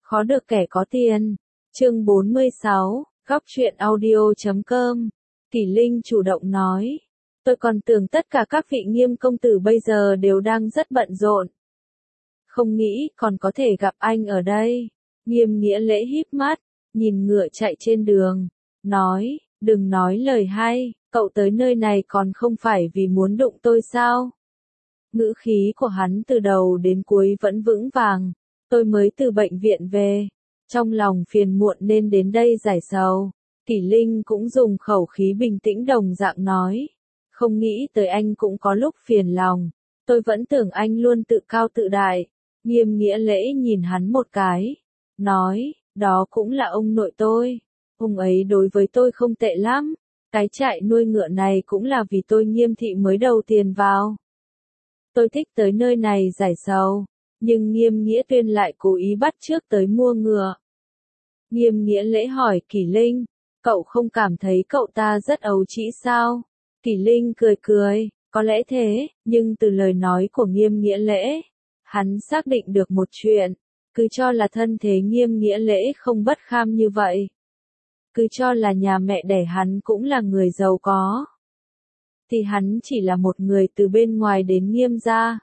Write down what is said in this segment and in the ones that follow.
Khó được kẻ có tiền. Chương 46, góc truyện audio.com. Kỷ Linh chủ động nói. Tôi còn tưởng tất cả các vị Nghiêm công tử bây giờ đều đang rất bận rộn. Không nghĩ còn có thể gặp anh ở đây. Nghiêm Nghĩa Lễ híp mắt, nhìn ngựa chạy trên đường, nói, đừng nói lời hay, cậu tới nơi này còn không phải vì muốn đụng tôi sao? Ngữ khí của hắn từ đầu đến cuối vẫn vững vàng, tôi mới từ bệnh viện về, trong lòng phiền muộn nên đến đây giải sầu. Kỷ Linh cũng dùng khẩu khí bình tĩnh đồng dạng nói, không nghĩ tới anh cũng có lúc phiền lòng, tôi vẫn tưởng anh luôn tự cao tự đại. Nghiêm Nghĩa Lễ nhìn hắn một cái, nói, đó cũng là ông nội tôi, ông ấy đối với tôi không tệ lắm, cái trại nuôi ngựa này cũng là vì tôi Nghiêm thị mới đầu tiền vào. Tôi thích tới nơi này giải sầu, nhưng Nghiêm Nghĩa Tuyên lại cố ý bắt chước tới mua ngựa. Nghiêm Nghĩa Lễ hỏi Kỷ Linh, cậu không cảm thấy cậu ta rất ấu trĩ sao? Kỷ Linh cười cười, có lẽ thế, nhưng từ lời nói của Nghiêm Nghĩa Lễ, hắn xác định được một chuyện, cứ cho là thân thế Nghiêm Nghĩa Lễ không bất kham như vậy. Cứ cho là nhà mẹ đẻ hắn cũng là người giàu có. Thì hắn chỉ là một người từ bên ngoài đến Nghiêm gia.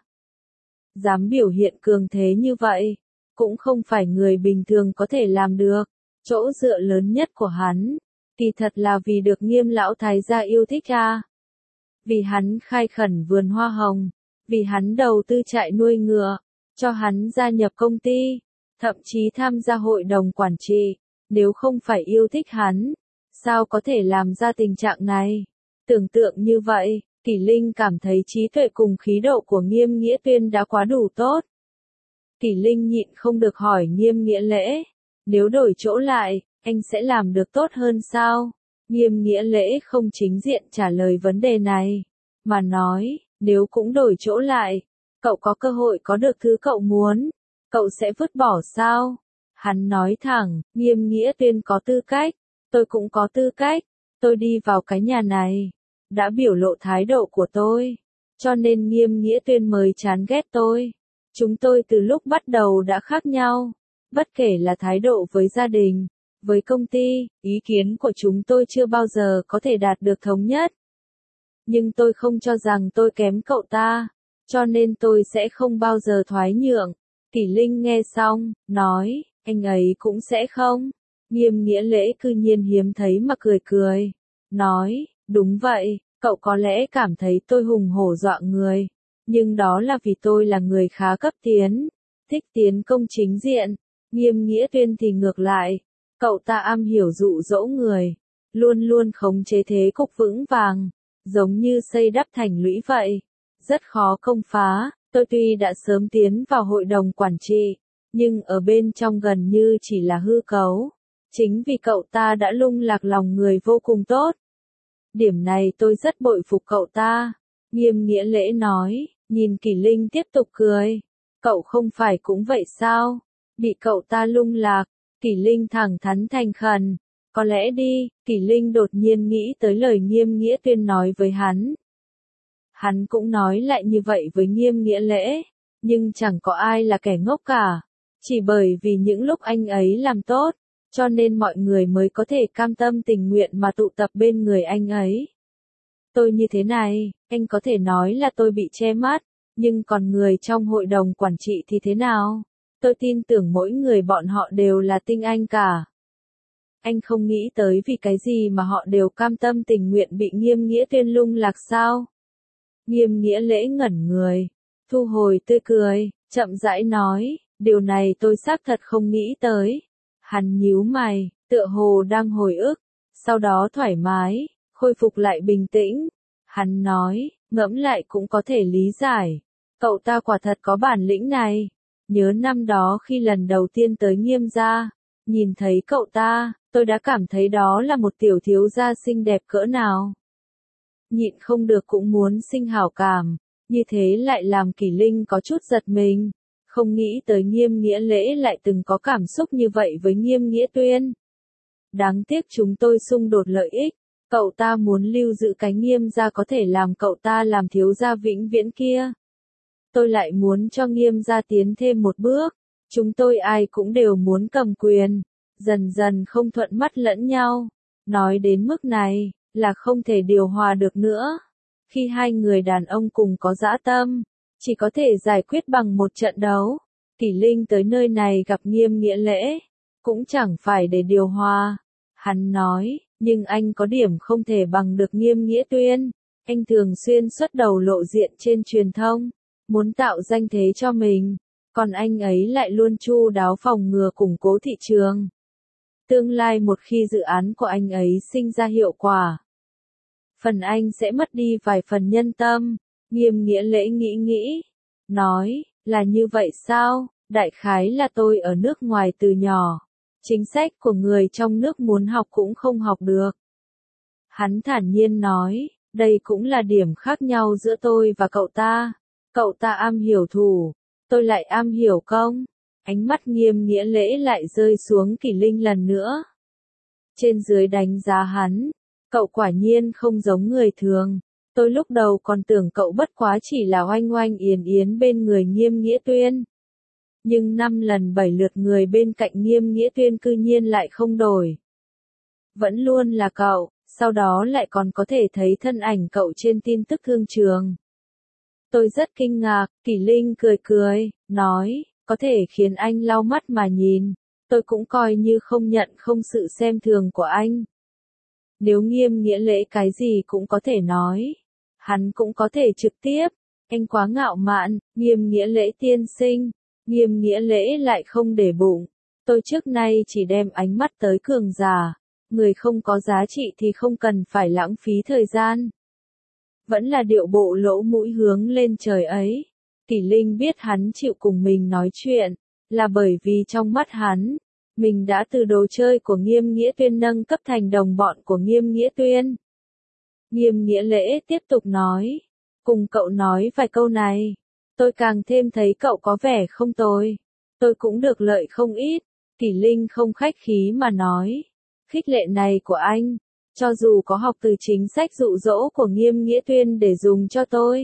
Dám biểu hiện cường thế như vậy, cũng không phải người bình thường có thể làm được. Chỗ dựa lớn nhất của hắn, kỳ thật là vì được Nghiêm lão thái gia yêu thích à. Vì hắn khai khẩn vườn hoa hồng, vì hắn đầu tư trại nuôi ngựa, cho hắn gia nhập công ty, thậm chí tham gia hội đồng quản trị, nếu không phải yêu thích hắn, sao có thể làm ra tình trạng này? Tưởng tượng như vậy, Kỷ Linh cảm thấy trí tuệ cùng khí độ của Nghiêm Nghĩa Tuyên đã quá đủ tốt. Kỷ Linh nhịn không được hỏi Nghiêm Nghĩa Lễ, nếu đổi chỗ lại, anh sẽ làm được tốt hơn sao? Nghiêm Nghĩa Lễ không chính diện trả lời vấn đề này, mà nói, nếu cũng đổi chỗ lại, cậu có cơ hội có được thứ cậu muốn, cậu sẽ vứt bỏ sao? Hắn nói thẳng, Nghiêm Nghĩa Tuyên có tư cách, tôi cũng có tư cách, tôi đi vào cái nhà này, đã biểu lộ thái độ của tôi, cho nên Nghiêm Nghĩa Tuyên mới chán ghét tôi. Chúng tôi từ lúc bắt đầu đã khác nhau, bất kể là thái độ với gia đình, với công ty, ý kiến của chúng tôi chưa bao giờ có thể đạt được thống nhất. Nhưng tôi không cho rằng tôi kém cậu ta, cho nên tôi sẽ không bao giờ thoái nhượng. Kỷ Linh nghe xong, nói, anh ấy cũng sẽ không. Nghiêm Nghĩa Lễ cư nhiên hiếm thấy mà cười cười, nói, đúng vậy, cậu có lẽ cảm thấy tôi hùng hổ dọa người, nhưng đó là vì tôi là người khá cấp tiến, thích tiến công chính diện. Nghiêm Nghĩa Tuyên thì ngược lại, cậu ta am hiểu dụ dỗ người, luôn luôn khống chế thế cục vững vàng, giống như xây đắp thành lũy vậy, rất khó công phá. Tôi tuy đã sớm tiến vào hội đồng quản trị, nhưng ở bên trong gần như chỉ là hư cấu, chính vì cậu ta đã lung lạc lòng người vô cùng tốt. Điểm này tôi rất bội phục cậu ta. Nghiêm Nghĩa Lễ nói, nhìn Kỷ Linh tiếp tục cười, cậu không phải cũng vậy sao? Bị cậu ta lung lạc. Kỷ Linh thẳng thắn thành khẩn, có lẽ đi. Kỷ Linh đột nhiên nghĩ tới lời Nghiêm Nghĩa Tuyên nói với hắn. Hắn cũng nói lại như vậy với Nghiêm Nghĩa Lễ, nhưng chẳng có ai là kẻ ngốc cả. Chỉ bởi vì những lúc anh ấy làm tốt, cho nên mọi người mới có thể cam tâm tình nguyện mà tụ tập bên người anh ấy. Tôi như thế này, anh có thể nói là tôi bị che mắt, nhưng còn người trong hội đồng quản trị thì thế nào? Tôi tin tưởng mỗi người bọn họ đều là tinh anh cả. Anh không nghĩ tới vì cái gì mà họ đều cam tâm tình nguyện bị Nghiêm Nghĩa Tuyên lung lạc sao? Nghiêm Nghĩa Lễ ngẩn người, thu hồi tươi cười, chậm rãi nói, điều này tôi xác thật không nghĩ tới. Hắn nhíu mày, tựa hồ đang hồi ức, sau đó thoải mái, khôi phục lại bình tĩnh. Hắn nói, ngẫm lại cũng có thể lý giải, cậu ta quả thật có bản lĩnh này. Nhớ năm đó khi lần đầu tiên tới Nghiêm gia, nhìn thấy cậu ta, tôi đã cảm thấy đó là một tiểu thiếu gia xinh đẹp cỡ nào. Nhịn không được cũng muốn sinh hảo cảm, như thế lại làm Kỷ Linh có chút giật mình. Không nghĩ tới Nghiêm Nghĩa Lễ lại từng có cảm xúc như vậy với Nghiêm Nghĩa Tuyên. Đáng tiếc chúng tôi xung đột lợi ích, cậu ta muốn lưu giữ cái Nghiêm gia có thể làm cậu ta làm thiếu gia vĩnh viễn kia. Tôi lại muốn cho Nghiêm gia tiến thêm một bước, Chúng tôi ai cũng đều muốn cầm quyền, dần dần không thuận mắt lẫn nhau. Nói đến mức này, là không thể điều hòa được nữa. Khi hai người đàn ông cùng có dã tâm, chỉ có thể giải quyết bằng một trận đấu. Kỷ Linh tới nơi này gặp Nghiêm Nghĩa Lễ, cũng chẳng phải để điều hòa. Hắn nói, nhưng anh có điểm không thể bằng được Nghiêm Nghĩa Tuyên. Anh thường xuyên xuất đầu lộ diện trên truyền thông, muốn tạo danh thế cho mình, còn anh ấy lại luôn chu đáo phòng ngừa củng cố thị trường. Tương lai một khi dự án của anh ấy sinh ra hiệu quả, phần anh sẽ mất đi vài phần nhân tâm. Nghiêm Nghĩa Lễ nghĩ, nói, là như vậy sao? Đại khái là tôi ở nước ngoài từ nhỏ, chính sách của người trong nước muốn học cũng không học được. Hắn thản nhiên nói, đây cũng là điểm khác nhau giữa tôi và cậu ta. Cậu ta am hiểu thủ, tôi lại am hiểu công. Ánh mắt Nghiêm Nghĩa Lễ lại rơi xuống Kỷ Linh lần nữa. Trên dưới đánh giá hắn, cậu quả nhiên không giống người thường. Tôi lúc đầu còn tưởng cậu bất quá chỉ là oanh oanh yến yến bên người Nghiêm Nghĩa Tuyên. Nhưng 5 lần 7 lượt người bên cạnh Nghiêm Nghĩa Tuyên cư nhiên lại không đổi. Vẫn luôn là cậu, sau đó lại còn có thể thấy thân ảnh cậu trên tin tức thương trường. Tôi rất kinh ngạc, Kỷ Linh cười, nói, có thể khiến anh lau mắt mà nhìn, tôi cũng coi như không nhận không sự xem thường của anh. Nếu Nghiêm Nghĩa Lễ cái gì cũng có thể nói, hắn cũng có thể trực tiếp, anh quá ngạo mạn. Nghiêm Nghĩa Lễ tiên sinh. Nghiêm Nghĩa Lễ lại không để bụng, tôi trước nay chỉ đem ánh mắt tới cường giả, người không có giá trị thì không cần phải lãng phí thời gian. Vẫn là điệu bộ lỗ mũi hướng lên trời ấy. Kỷ Linh biết hắn chịu cùng mình nói chuyện, là bởi vì trong mắt hắn, mình đã từ đồ chơi của Nghiêm Nghĩa Tuyên nâng cấp thành đồng bọn của Nghiêm Nghĩa Tuyên. Nghiêm Nghĩa Lễ tiếp tục nói, cùng cậu nói vài câu này, tôi càng thêm thấy cậu có vẻ không tồi, tôi cũng được lợi không ít. Kỷ Linh không khách khí mà nói, khích lệ này của anh, cho dù có học từ chính sách dụ dỗ của Nghiêm Nghĩa Tuyên để dùng cho tôi,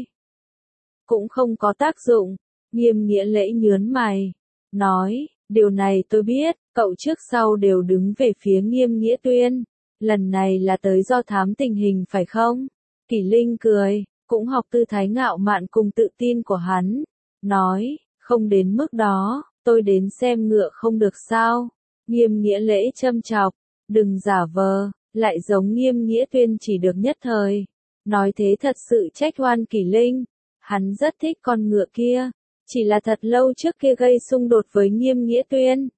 cũng không có tác dụng. Nghiêm Nghĩa Lễ nhớn mày, nói, điều này tôi biết, cậu trước sau đều đứng về phía Nghiêm Nghĩa Tuyên, lần này là tới do thám tình hình phải không? Kỷ Linh cười, cũng học tư thái ngạo mạn cùng tự tin của hắn, nói, không đến mức đó, tôi đến xem ngựa không được sao? Nghiêm Nghĩa Lễ châm chọc, đừng giả vờ, lại giống Nghiêm Nghĩa Tuyên chỉ được nhất thời. Nói thế thật sự trách oan Kỷ Linh, hắn rất thích con ngựa kia, chỉ là thật lâu trước kia gây xung đột với Nghiêm Nghĩa Tuyên.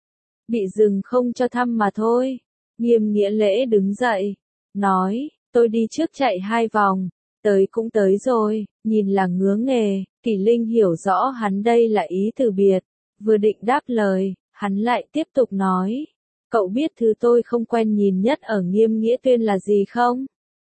Bị dừng không cho thăm mà thôi. Nghiêm Nghĩa Lễ đứng dậy, nói, tôi đi trước chạy 2 vòng, tới cũng tới rồi, nhìn là ngứa nghề. Kỷ Linh hiểu rõ hắn đây là ý từ biệt, vừa định đáp lời, hắn lại tiếp tục nói, cậu biết thứ tôi không quen nhìn nhất ở Nghiêm Nghĩa Tuyên là gì không?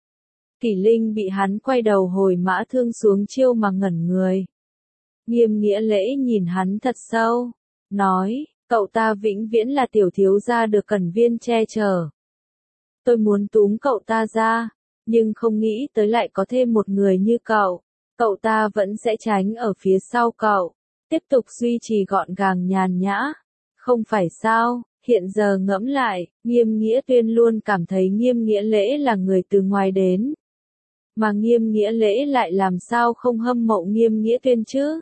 Kỷ Linh bị hắn quay đầu hồi mã thương xuống chiêu mà ngẩn người. Nghiêm Nghĩa Lễ nhìn hắn thật sâu, nói, cậu ta vĩnh viễn là tiểu thiếu gia được Cẩn Viên che chở. Tôi muốn túm cậu ta ra, nhưng không nghĩ tới lại có thêm một người như cậu. Cậu ta vẫn sẽ tránh ở phía sau cậu, tiếp tục duy trì gọn gàng nhàn nhã. Không phải sao? Hiện giờ ngẫm lại, Nghiêm Nghĩa Tuyên luôn cảm thấy Nghiêm Nghĩa Lễ là người từ ngoài đến. Mà Nghiêm Nghĩa Lễ lại làm sao không hâm mộ Nghiêm Nghĩa Tuyên chứ?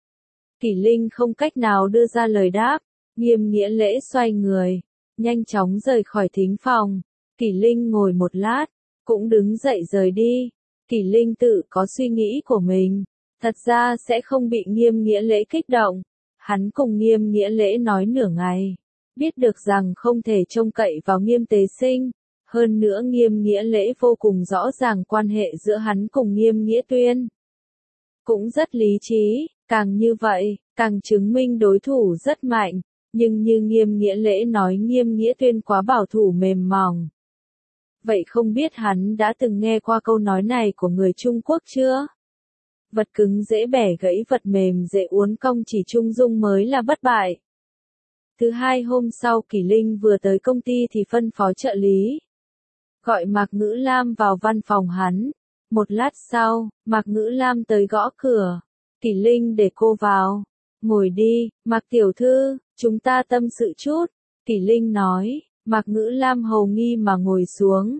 Kỷ Linh không cách nào đưa ra lời đáp. Nghiêm Nghĩa Lễ xoay người, nhanh chóng rời khỏi thính phòng. Kỷ Linh ngồi một lát, cũng đứng dậy rời đi. Kỷ Linh tự có suy nghĩ của mình, thật ra sẽ không bị Nghiêm Nghĩa Lễ kích động. Hắn cùng Nghiêm Nghĩa Lễ nói nửa ngày, biết được rằng không thể trông cậy vào Nghiêm Tế Sinh. Hơn nữa Nghiêm Nghĩa Lễ vô cùng rõ ràng quan hệ giữa hắn cùng Nghiêm Nghĩa Tuyên. Cũng rất lý trí, càng như vậy, càng chứng minh đối thủ rất mạnh. Nhưng như Nghiêm Nghĩa Lễ nói Nghiêm Nghĩa Tuyên quá bảo thủ mềm mỏng. Vậy không biết hắn đã từng nghe qua câu nói này của người Trung Quốc chưa? Vật cứng dễ bẻ gãy, vật mềm dễ uốn cong, chỉ trung dung mới là bất bại. Thứ hai hôm sau Kỷ Linh vừa tới công ty thì phân phó trợ lý gọi Mạc Ngữ Lam vào văn phòng hắn. Một lát sau, Mạc Ngữ Lam tới gõ cửa. Kỷ Linh để cô vào. ngồi đi, Mạc tiểu thư, chúng ta tâm sự chút. Kỷ Linh nói, Mạc Ngữ Lam hầu nghi mà ngồi xuống,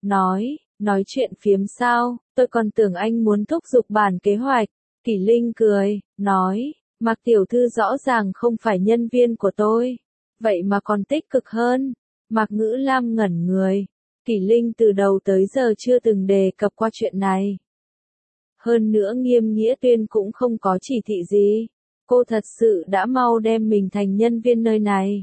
nói chuyện phiếm sao, tôi còn tưởng anh muốn thúc giục bản kế hoạch. Kỷ Linh cười, nói, Mạc tiểu thư rõ ràng không phải nhân viên của tôi, vậy mà còn tích cực hơn. Mạc Ngữ Lam ngẩn người, Kỷ Linh từ đầu tới giờ chưa từng đề cập qua chuyện này. Hơn nữa Nghiêm Nghĩa Tuyên cũng không có chỉ thị gì, cô thật sự đã mau đem mình thành nhân viên nơi này.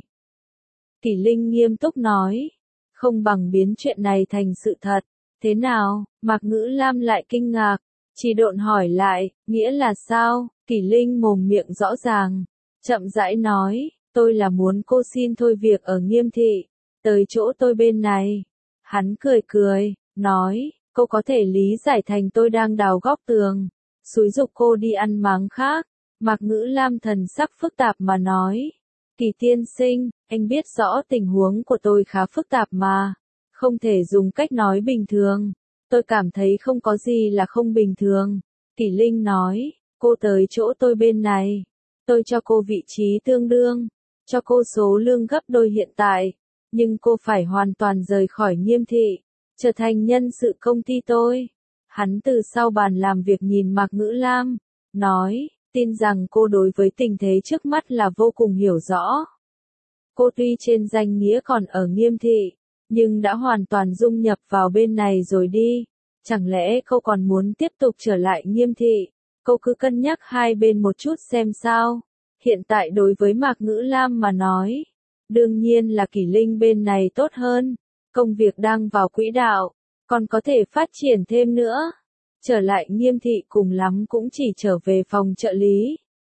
Kỷ Linh nghiêm túc nói, không bằng biến chuyện này thành sự thật. Thế nào? Mạc Ngữ Lam lại kinh ngạc, chỉ độn hỏi lại, nghĩa là sao? Kỷ Linh mồm miệng rõ ràng, chậm rãi nói, tôi là muốn cô xin thôi việc ở Nghiêm thị, tới chỗ tôi bên này. Hắn cười cười, nói, cô có thể lý giải thành tôi đang đào góc tường, xúi giục cô đi ăn máng khác. Mạc Ngữ Lam thần sắc phức tạp mà nói, Kỳ tiên sinh, anh biết rõ tình huống của tôi khá phức tạp mà, không thể dùng cách nói bình thường. Tôi cảm thấy không có gì là không bình thường. Kỷ Linh nói, cô tới chỗ tôi bên này, tôi cho cô vị trí tương đương, cho cô số lương gấp đôi hiện tại, nhưng cô phải hoàn toàn rời khỏi Nghiêm thị, trở thành nhân sự công ty tôi. Hắn từ sau bàn làm việc nhìn Mạc Ngữ Lam, nói, tin rằng cô đối với tình thế trước mắt là vô cùng hiểu rõ. Cô tuy trên danh nghĩa còn ở Nghiêm thị, nhưng đã hoàn toàn dung nhập vào bên này rồi đi. Chẳng lẽ cô còn muốn tiếp tục trở lại Nghiêm thị? Cô cứ cân nhắc hai bên một chút xem sao. Hiện tại đối với Mạc Ngữ Lam mà nói, đương nhiên là Kỷ Linh bên này tốt hơn. Công việc đang vào quỹ đạo, còn có thể phát triển thêm nữa. Trở lại Nghiêm thị cùng lắm cũng chỉ trở về phòng trợ lý.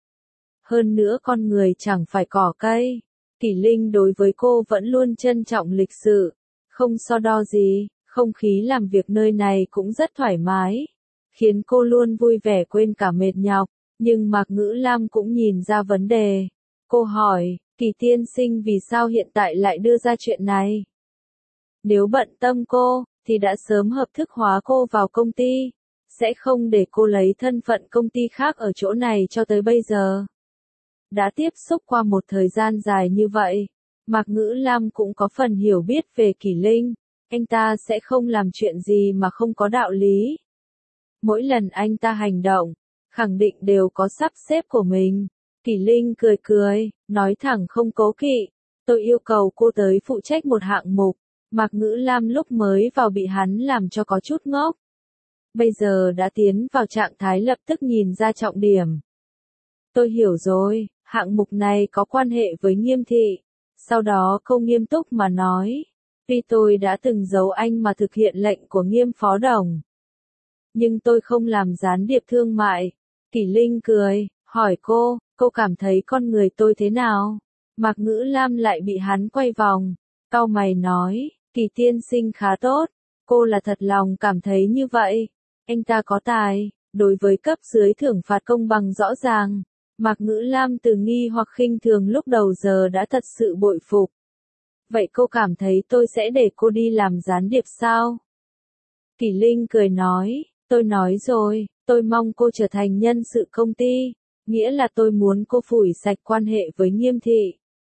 Hơn nữa con người chẳng phải cỏ cây. Kỷ Linh đối với cô vẫn luôn trân trọng lịch sự, không so đo gì, không khí làm việc nơi này cũng rất thoải mái, khiến cô luôn vui vẻ quên cả mệt nhọc, nhưng Mạc Ngữ Lam cũng nhìn ra vấn đề. Cô hỏi, Kỳ tiên sinh vì sao hiện tại lại đưa ra chuyện này? Nếu bận tâm cô, thì đã sớm hợp thức hóa cô vào công ty, sẽ không để cô lấy thân phận công ty khác ở chỗ này cho tới bây giờ. Đã tiếp xúc qua một thời gian dài như vậy, Mạc Ngữ Lam cũng có phần hiểu biết về Kỷ Linh, anh ta sẽ không làm chuyện gì mà không có đạo lý. Mỗi lần anh ta hành động, khẳng định đều có sắp xếp của mình. Kỷ Linh cười cười, nói thẳng không cố kỵ, tôi yêu cầu cô tới phụ trách một hạng mục. Mạc Ngữ Lam lúc mới vào bị hắn làm cho có chút ngốc. Bây giờ đã tiến vào trạng thái lập tức nhìn ra trọng điểm. Tôi hiểu rồi, hạng mục này có quan hệ với Nghiêm thị. Sau đó cô nghiêm túc mà nói, tuy tôi đã từng giấu anh mà thực hiện lệnh của Nghiêm phó đồng, nhưng tôi không làm gián điệp thương mại. Kỷ Linh cười, hỏi cô cảm thấy con người tôi thế nào? Mạc Ngữ Lam lại bị hắn quay vòng, cau mày nói, Kỳ tiên sinh khá tốt, cô là thật lòng cảm thấy như vậy. Anh ta có tài, đối với cấp dưới thưởng phạt công bằng rõ ràng. Mạc Ngữ Lam từ nghi hoặc khinh thường lúc đầu giờ đã thật sự bội phục. Vậy cô cảm thấy tôi sẽ để cô đi làm gián điệp sao? Kỷ Linh cười nói, tôi nói rồi, tôi mong cô trở thành nhân sự công ty, nghĩa là tôi muốn cô phủi sạch quan hệ với Nghiêm thị.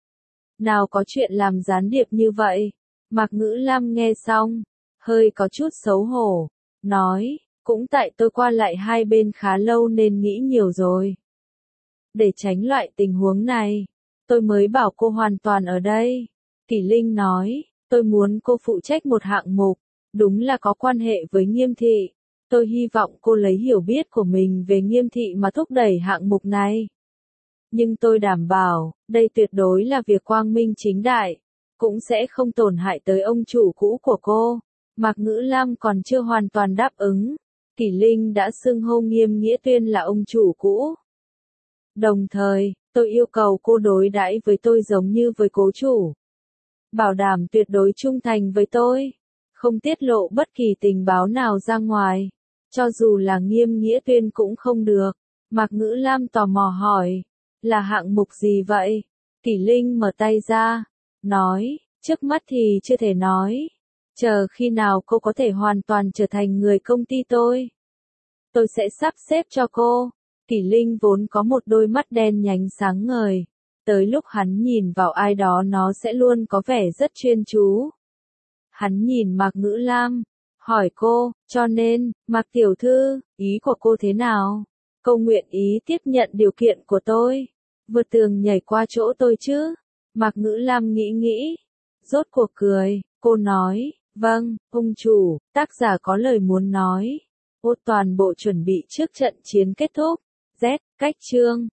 Nào có chuyện làm gián điệp như vậy? Mạc Ngữ Lam nghe xong, hơi có chút xấu hổ, nói, cũng tại tôi qua lại hai bên khá lâu nên nghĩ nhiều rồi. Để tránh loại tình huống này, tôi mới bảo cô hoàn toàn ở đây. Kỷ Linh nói, tôi muốn cô phụ trách một hạng mục, đúng là có quan hệ với Nghiêm thị. Tôi hy vọng cô lấy hiểu biết của mình về Nghiêm thị mà thúc đẩy hạng mục này. Nhưng tôi đảm bảo, đây tuyệt đối là việc quang minh chính đại, cũng sẽ không tổn hại tới ông chủ cũ của cô. Mạc Ngữ Lam còn chưa hoàn toàn đáp ứng. Kỷ Linh đã xưng hô Nghiêm Nghĩa Tuyên là ông chủ cũ. Đồng thời, tôi yêu cầu cô đối đãi với tôi giống như với cố chủ. Bảo đảm tuyệt đối trung thành với tôi, không tiết lộ bất kỳ tình báo nào ra ngoài, cho dù là Nghiêm Nghĩa Tuyên cũng không được. Mạc Ngữ Lam tò mò hỏi, là hạng mục gì vậy? Kỷ Linh mở tay ra, nói, trước mắt thì chưa thể nói, chờ khi nào cô có thể hoàn toàn trở thành người công ty tôi sẽ sắp xếp cho cô. Kỷ Linh vốn có một đôi mắt đen nhánh sáng ngời. Tới lúc hắn nhìn vào ai đó nó sẽ luôn có vẻ rất chuyên chú. Hắn nhìn Mạc Ngữ Lam, hỏi cô, cho nên, Mạc tiểu thư, ý của cô thế nào? Cô nguyện ý tiếp nhận điều kiện của tôi, vượt tường nhảy qua chỗ tôi chứ? Mạc Ngữ Lam nghĩ nghĩ, rốt cuộc cười, cô nói, vâng, ông chủ, tác giả có lời muốn nói. Ô toàn bộ chuẩn bị trước trận chiến kết thúc. Z, cách chương.